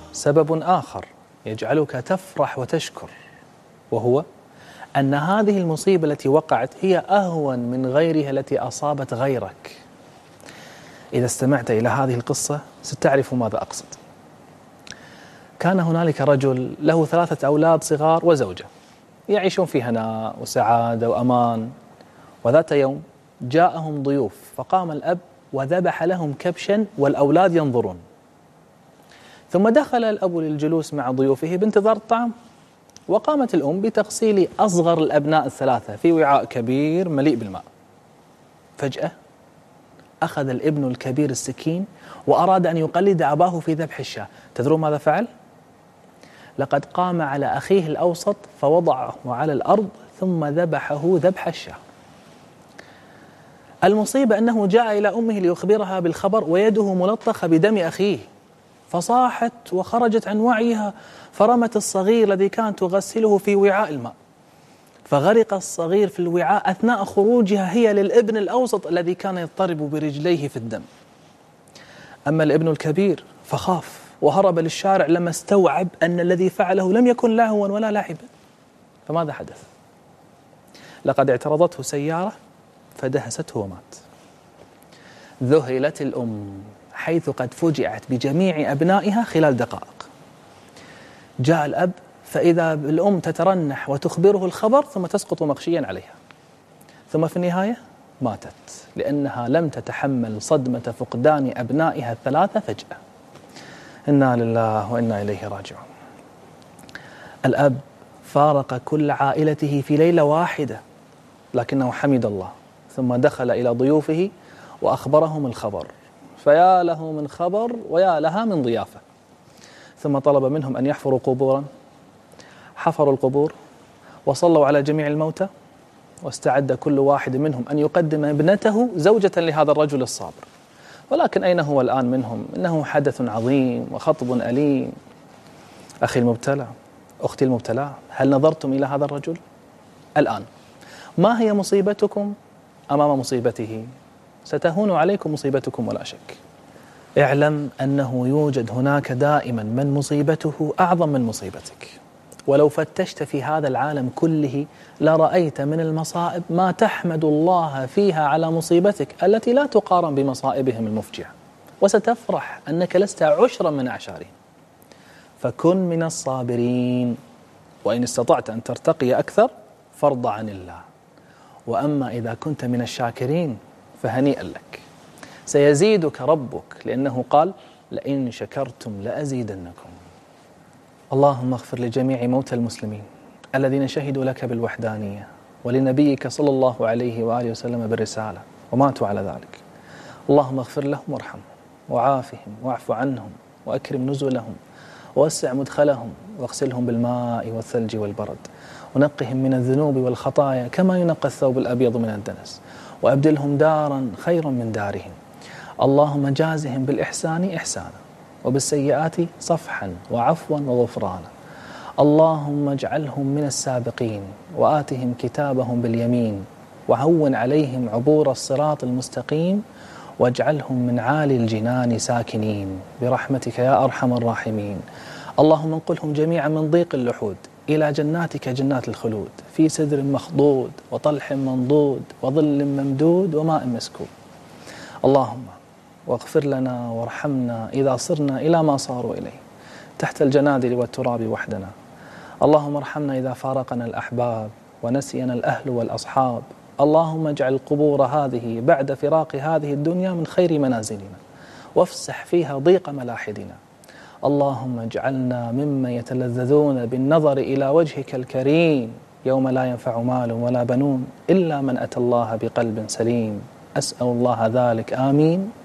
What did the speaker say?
سبب آخر يجعلك تفرح وتشكر، وهو أن هذه المصيبة التي وقعت هي أهون من غيرها التي أصابت غيرك. إذا استمعت إلى هذه القصة ستعرف ماذا أقصد. كان هنالك رجل له 3 أولاد صغار وزوجة يعيشون في هناء وسعادة وأمان، وذات يوم جاءهم ضيوف فقام الأب وذبح لهم كبشا والأولاد ينظرون، ثم دخل الأب للجلوس مع ضيوفه بانتظار الطعام، وقامت الأم بتغسيل أصغر الأبناء ال3 في وعاء كبير مليء بالماء. فجأة أخذ الابن الكبير السكين وأراد أن يقلد أباه في ذبح الشاة. تدرون ماذا فعل؟ لقد قام على أخيه الأوسط فوضعه على الأرض ثم ذبحه ذبح الشاة. المصيبة أنه جاء إلى أمه ليخبرها بالخبر ويده ملطخة بدم أخيه، فصاحت وخرجت عن وعيها فرمت الصغير الذي كانت تغسله في وعاء الماء، فغرق الصغير في الوعاء أثناء خروجها هي للابن الأوسط الذي كان يضطرب برجليه في الدم. أما الابن الكبير فخاف وهرب للشارع لما استوعب أن الذي فعله لم يكن لهوا ولا لعبا. فماذا حدث؟ لقد اعترضته سيارة فدهسته ومات. ذهلت الأم حيث قد فجعت بجميع أبنائها خلال دقائق. جاء الأب فإذا الأم تترنح وتخبره الخبر ثم تسقط مغشيا عليها، ثم في النهاية ماتت لأنها لم تتحمل صدمة فقدان أبنائها ال3 فجأة. إنا لله وإنا إليه راجعون. الأب فارق كل عائلته في ليلة واحدة، لكنه حمد الله ثم دخل إلى ضيوفه وأخبرهم الخبر، فيا له من خبر ويا لها من ضيافة. ثم طلب منهم أن يحفروا قبورا، حفروا القبور وصلوا على جميع الموتى، واستعد كل واحد منهم أن يقدم ابنته زوجة لهذا الرجل الصابر. ولكن أين هو الآن منهم؟ إنه حدث عظيم وخطب أليم. أخي المبتلى، أختي المبتلى، هل نظرتم إلى هذا الرجل؟ الآن ما هي مصيبتكم أمام مصيبته؟ ستهون عليكم مصيبتكم ولا شك. اعلم أنه يوجد هناك دائما من مصيبته أعظم من مصيبتك، ولو فتشت في هذا العالم كله لرأيت من المصائب ما تحمد الله فيها على مصيبتك التي لا تقارن بمصائبهم المفجعة، وستفرح أنك لست عشرا من أعشارهم. فكن من الصابرين، وإن استطعت أن ترتقي أكثر فارض عن الله، وأما إذا كنت من الشاكرين فهنيئا لك، سيزيدك ربك لأنه قال لئن شكرتم لأزيدنكم. اللهم اغفر لجميع موتى المسلمين الذين شهدوا لك بالوحدانية ولنبيك صلى الله عليه وآله وسلم بالرسالة وماتوا على ذلك. اللهم اغفر لهم وارحمهم وعافهم واعف عنهم وأكرم نزلهم ووسع مدخلهم واغسلهم بالماء والثلج والبرد ونقهم من الذنوب والخطايا كما ينقى الثوب الأبيض من الدنس، وأبدلهم دارا خيرا من دارهم. اللهم جازهم بالإحسان إحسانا وبالسيئات صفحا وعفوا وغفرانا. اللهم اجعلهم من السابقين وآتهم كتابهم باليمين، وهون عليهم عبور الصراط المستقيم، واجعلهم من عالي الجنان ساكنين برحمتك يا أرحم الراحمين. اللهم انقلهم جميعا من ضيق اللحود إلى جناتك جنات الخلود، في سدر مخضود وطلح منضود وظل ممدود وماء مسكوب. اللهم واغفر لنا وارحمنا إذا صرنا إلى ما صاروا إليه تحت الجنادل والتراب وحدنا. اللهم ارحمنا إذا فارقنا الأحباب ونسينا الأهل والأصحاب. اللهم اجعل القبور هذه بعد فراق هذه الدنيا من خير منازلنا، وافسح فيها ضيق ملاحدنا. اللهم اجعلنا ممن يتلذذون بالنظر إلى وجهك الكريم يوم لا ينفع مال ولا بنون إلا من أتى الله بقلب سليم. أسأل الله ذلك، آمين.